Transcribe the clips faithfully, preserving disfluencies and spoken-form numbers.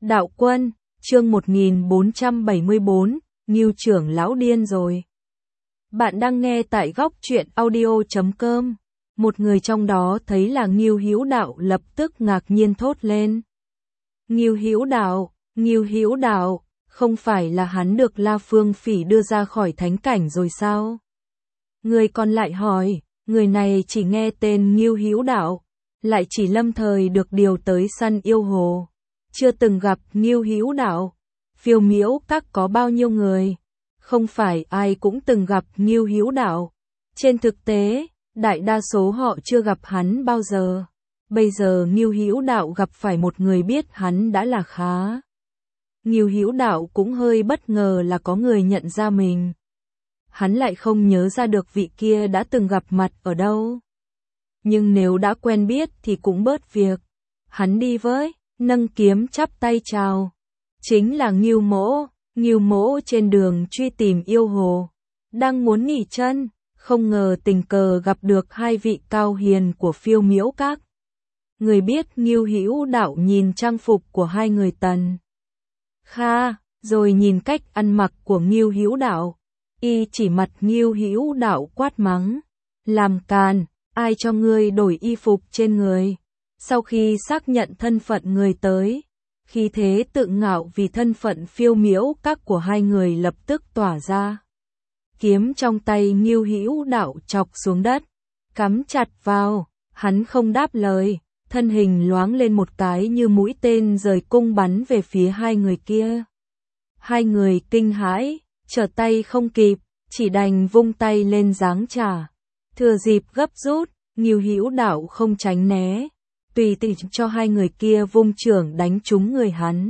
Đạo Quân, chương một nghìn bốn trăm bảy mươi bốn, Ngưu trưởng lão điên rồi. Bạn đang nghe tại góc truyện audio chấm com. Một người trong đó thấy là Ngưu Hữu Đạo lập tức ngạc nhiên thốt lên. Ngưu Hữu Đạo, Ngưu Hữu Đạo, không phải là hắn được La Phương Phỉ đưa ra khỏi thánh cảnh rồi sao? Người còn lại hỏi, người này chỉ nghe tên Ngưu Hữu Đạo, lại chỉ lâm thời được điều tới săn yêu hồ, chưa từng gặp Ngưu Hữu Đạo. Phiêu Miễu Các có bao nhiêu người? Không phải ai cũng từng gặp Ngưu Hữu Đạo. Trên thực tế, đại đa số họ chưa gặp hắn bao giờ. Bây giờ Ngưu Hữu Đạo gặp phải một người biết hắn đã là khá. Ngưu Hữu Đạo cũng hơi bất ngờ là có người nhận ra mình. Hắn lại không nhớ ra được vị kia đã từng gặp mặt ở đâu. Nhưng nếu đã quen biết thì cũng bớt việc. Hắn đi với, nâng kiếm chắp tay chào. Chính là Ngưu Mỗ, Ngưu Mỗ trên đường truy tìm yêu hồ. Đang muốn nghỉ chân, không ngờ tình cờ gặp được hai vị cao hiền của Phiêu Miễu Các. Người biết Ngưu Hữu Đạo nhìn trang phục của hai người Tần Kha, rồi nhìn cách ăn mặc của Ngưu Hữu Đạo. Y chỉ mặt Ngưu Hữu Đạo quát mắng. Làm càn, ai cho ngươi đổi y phục trên người? Sau khi xác nhận thân phận người tới, khí thế tự ngạo vì thân phận Phiêu Miễu Các của hai người lập tức tỏa ra. Kiếm trong tay Ngưu Hữu Đạo chọc xuống đất, cắm chặt vào, hắn không đáp lời, thân hình loáng lên một cái như mũi tên rời cung bắn về phía hai người kia. Hai người kinh hãi, trở tay không kịp, chỉ đành vung tay lên giáng trả. Thừa dịp gấp rút, Ngưu Hữu Đạo không tránh né, tùy tiện cho hai người kia vung chưởng đánh trúng người hắn.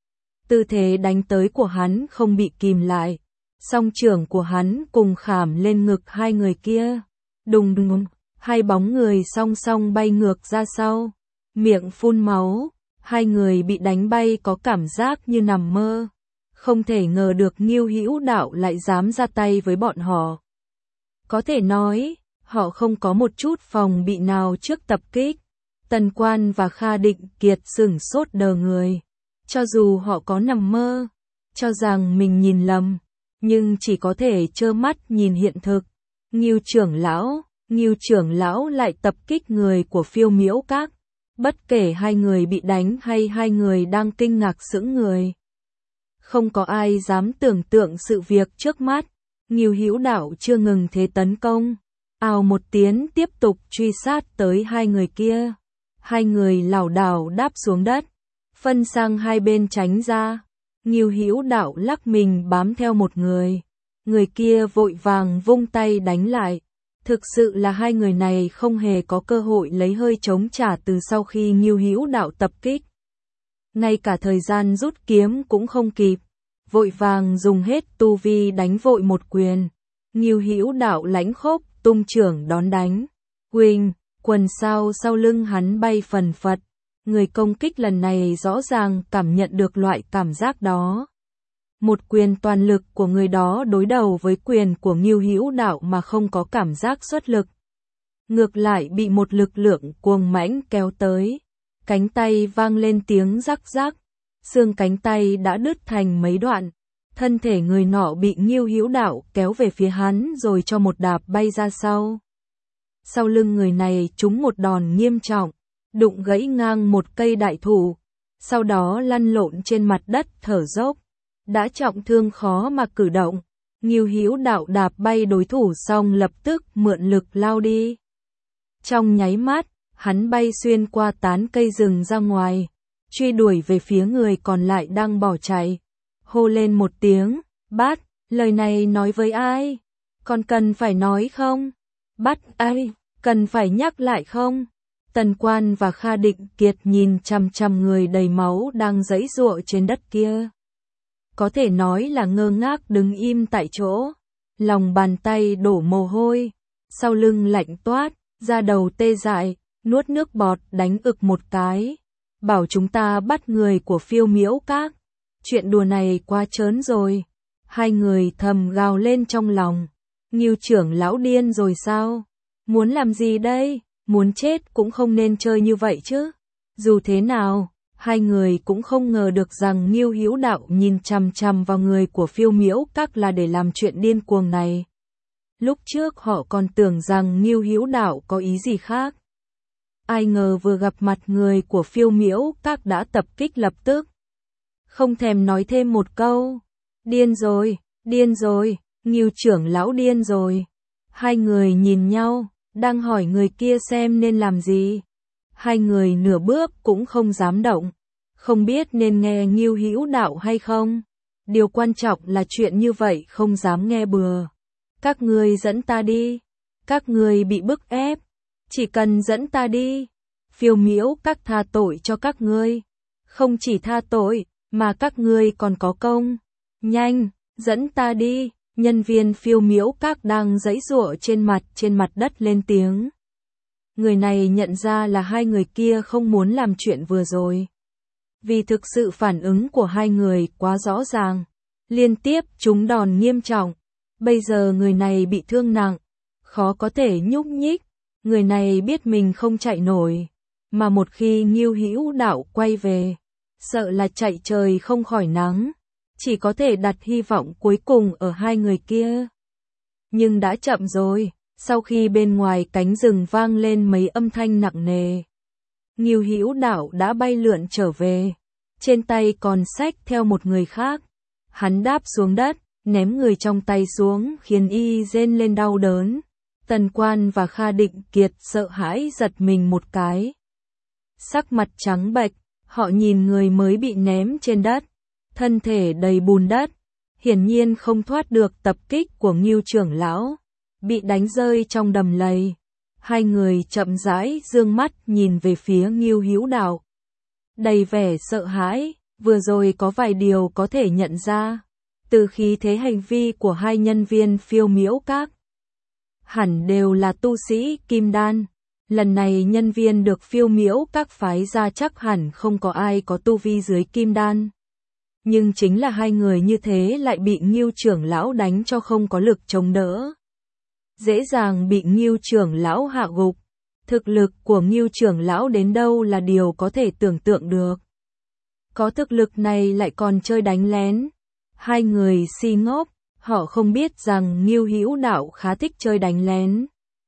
Tư thế đánh tới của hắn không bị kìm lại, song chưởng của hắn cùng khảm lên ngực hai người kia. Đùng đùng, hai bóng người song song bay ngược ra sau, miệng phun máu, hai người bị đánh bay có cảm giác như nằm mơ. Không thể ngờ được Ngưu Hữu Đạo lại dám ra tay với bọn họ. Có thể nói, họ không có một chút phòng bị nào trước tập kích. Tần Quan và Kha Định Kiệt sửng sốt đờ người. Cho dù họ có nằm mơ, cho rằng mình nhìn lầm, nhưng chỉ có thể trơ mắt nhìn hiện thực. Ngưu trưởng lão, Ngưu trưởng lão lại tập kích người của Phiêu Miễu Các. Bất kể hai người bị đánh hay hai người đang kinh ngạc sững người, không có ai dám tưởng tượng sự việc trước mắt. Ngưu Hữu Đạo chưa ngừng thế tấn công, ào một tiếng tiếp tục truy sát tới hai người kia. Hai người lảo đảo đáp xuống đất, phân sang hai bên tránh ra. Ngưu Hữu Đạo lắc mình bám theo một người, người kia vội vàng vung tay đánh lại. Thực sự là hai người này không hề có cơ hội lấy hơi chống trả từ sau khi Ngưu Hữu Đạo tập kích. Ngay cả thời gian rút kiếm cũng không kịp, vội vàng dùng hết tu vi đánh vội một quyền. Ngưu Hữu Đạo lãnh khốc tung chưởng đón đánh. Huỳnh, quần sao sau lưng hắn bay phần phật. Người công kích lần này rõ ràng cảm nhận được loại cảm giác đó. Một quyền toàn lực của người đó đối đầu với quyền của Ngưu Hữu Đạo mà không có cảm giác xuất lực. Ngược lại bị một lực lượng cuồng mãnh kéo tới. Cánh tay vang lên tiếng rắc rắc. Xương cánh tay đã đứt thành mấy đoạn. Thân thể người nọ bị Ngưu Hữu Đạo kéo về phía hắn rồi cho một đạp bay ra sau. Sau lưng người này trúng một đòn nghiêm trọng, đụng gãy ngang một cây đại thụ, sau đó lăn lộn trên mặt đất thở dốc, đã trọng thương khó mà cử động. Ngưu Hữu Đạo đạp bay đối thủ xong lập tức mượn lực lao đi. Trong nháy mắt, hắn bay xuyên qua tán cây rừng ra ngoài, truy đuổi về phía người còn lại đang bỏ chạy. Hô lên một tiếng, Bát, lời này nói với ai? Còn cần phải nói không? Bát ai, cần phải nhắc lại không? Tần Quan và Kha Định Kiệt nhìn chằm chằm người đầy máu đang giãy giụa trên đất kia. Có thể nói là ngơ ngác đứng im tại chỗ, lòng bàn tay đổ mồ hôi, sau lưng lạnh toát, da đầu tê dại, nuốt nước bọt đánh ực một cái. Bảo chúng ta bắt người của Phiêu Miễu Các. Chuyện đùa này quá trớn rồi. Hai người thầm gào lên trong lòng. Ngưu trưởng lão điên rồi sao? Muốn làm gì đây? Muốn chết cũng không nên chơi như vậy chứ. Dù thế nào, Hai người cũng không ngờ được rằng Ngưu Hữu Đạo nhìn chằm chằm vào người của Phiêu Miễu Các là để làm chuyện điên cuồng này. Lúc trước họ còn tưởng rằng Ngưu Hữu Đạo có ý gì khác. Ai ngờ vừa gặp mặt người của Phiêu Miễu Các đã tập kích lập tức. Không thèm nói thêm một câu. Điên rồi, điên rồi, Ngưu trưởng lão điên rồi. Hai người nhìn nhau, đang hỏi người kia xem nên làm gì. Hai người nửa bước cũng không dám động, không biết nên nghe Ngưu Hữu Đạo hay không. Điều quan trọng là chuyện như vậy không dám nghe bừa. Các ngươi dẫn ta đi, các ngươi bị bức ép, chỉ cần dẫn ta đi. Phiêu Miễu Các tha tội cho các ngươi, không chỉ tha tội, mà các ngươi còn có công. Nhanh, dẫn ta đi. Nhân viên Phiêu Miễu Các đang giãy giụa trên mặt trên mặt đất lên tiếng. Người này nhận ra là hai người kia không muốn làm chuyện vừa rồi. Vì thực sự phản ứng của hai người quá rõ ràng, liên tiếp trúng đòn nghiêm trọng. Bây giờ người này bị thương nặng, khó có thể nhúc nhích. Người này biết mình không chạy nổi, mà một khi Ngưu Hữu Đạo quay về, sợ là chạy trời không khỏi nắng. Chỉ có thể đặt hy vọng cuối cùng ở hai người kia. Nhưng đã chậm rồi, sau khi bên ngoài cánh rừng vang lên mấy âm thanh nặng nề. Ngưu Hữu Đạo đã bay lượn trở về, trên tay còn xách theo một người khác. Hắn đáp xuống đất, ném người trong tay xuống khiến y rên lên đau đớn. Tần Quan và Kha Định Kiệt sợ hãi giật mình một cái. Sắc mặt trắng bệch, họ nhìn người mới bị ném trên đất. Thân thể đầy bùn đất, hiển nhiên không thoát được tập kích của Ngưu trưởng lão, bị đánh rơi trong đầm lầy. Hai người chậm rãi dương mắt nhìn về phía Ngưu Hữu Đạo, đầy vẻ sợ hãi. Vừa rồi có vài điều có thể nhận ra từ khí thế hành vi của hai nhân viên Phiêu Miễu Các. Hẳn đều là tu sĩ kim đan. Lần này nhân viên được Phiêu Miễu Các phái ra chắc hẳn không có ai có tu vi dưới kim đan. Nhưng chính là hai người như thế lại bị Ngưu trưởng lão đánh cho không có lực chống đỡ. Dễ dàng bị Ngưu trưởng lão hạ gục. Thực lực của Ngưu trưởng lão đến đâu là điều có thể tưởng tượng được. Có thực lực này lại còn chơi đánh lén. Hai người si ngốc, họ không biết rằng Ngưu Hữu Đạo khá thích chơi đánh lén.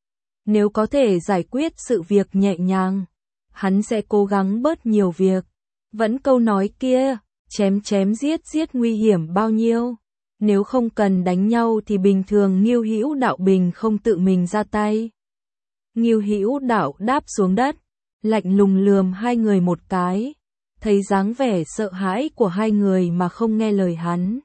Nếu có thể giải quyết sự việc nhẹ nhàng, hắn sẽ cố gắng bớt nhiều việc. Vẫn câu nói kia, chém chém giết giết nguy hiểm bao nhiêu. Nếu không cần đánh nhau thì bình thường Ngưu Hữu Đạo bình không tự mình ra tay. Ngưu Hữu Đạo đáp xuống đất, lạnh lùng lườm hai người một cái, thấy dáng vẻ sợ hãi của hai người mà không nghe lời hắn.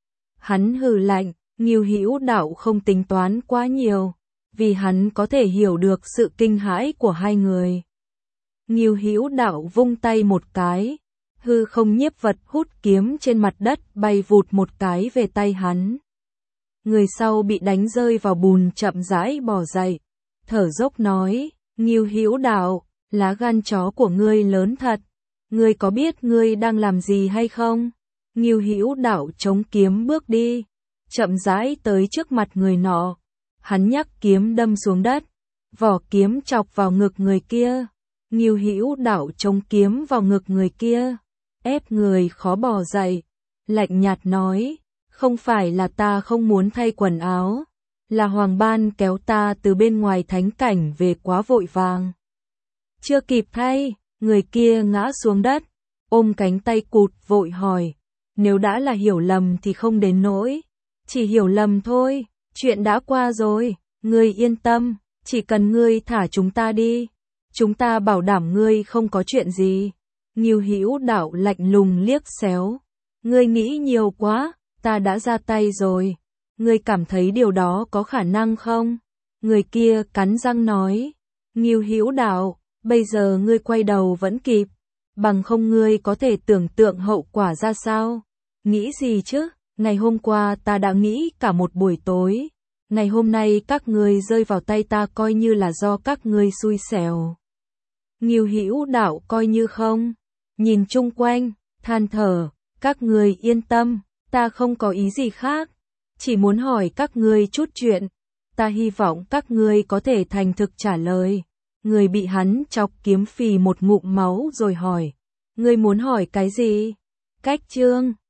Hắn hừ lạnh, Ngưu Hữu Đạo không tính toán quá nhiều, vì hắn có thể hiểu được sự kinh hãi của hai người. Ngưu Hữu Đạo vung tay một cái, hư không nhiếp vật hút kiếm trên mặt đất bay vụt một cái về tay hắn. Người sau bị đánh rơi vào bùn chậm rãi bò dậy, thở dốc nói, Ngưu Hữu Đạo, lá gan chó của ngươi lớn thật, ngươi có biết ngươi đang làm gì hay không? Ngưu Hữu Đạo chống kiếm bước đi, chậm rãi tới trước mặt người nọ, hắn nhắc kiếm đâm xuống đất, vỏ kiếm chọc vào ngực người kia. Ngưu Hữu Đạo chống kiếm vào ngực người kia, ép người khó bò dậy, lạnh nhạt nói, không phải là ta không muốn thay quần áo, là Hoàng Ban kéo ta từ bên ngoài thánh cảnh về quá vội vàng. Chưa kịp thay, người kia ngã xuống đất, ôm cánh tay cụt vội hỏi, nếu đã là hiểu lầm thì không đến nỗi, chỉ hiểu lầm thôi, chuyện đã qua rồi, ngươi yên tâm, chỉ cần ngươi thả chúng ta đi, chúng ta bảo đảm ngươi không có chuyện gì. Ngưu Hữu Đạo lạnh lùng liếc xéo, ngươi nghĩ nhiều quá, ta đã ra tay rồi, ngươi cảm thấy điều đó có khả năng không? Người kia cắn răng nói, Ngưu Hữu Đạo, bây giờ ngươi quay đầu vẫn kịp, bằng không ngươi có thể tưởng tượng hậu quả ra sao? Nghĩ gì chứ, ngày hôm qua ta đã nghĩ cả một buổi tối, ngày hôm nay các ngươi rơi vào tay ta coi như là do các ngươi xui xẻo. Ngưu Hữu Đạo coi như không, nhìn chung quanh, than thở, các ngươi yên tâm, ta không có ý gì khác, chỉ muốn hỏi các ngươi chút chuyện, ta hy vọng các ngươi có thể thành thực trả lời. Người bị hắn chọc kiếm phì một ngụm máu rồi hỏi, Ngươi muốn hỏi cái gì? Cách chương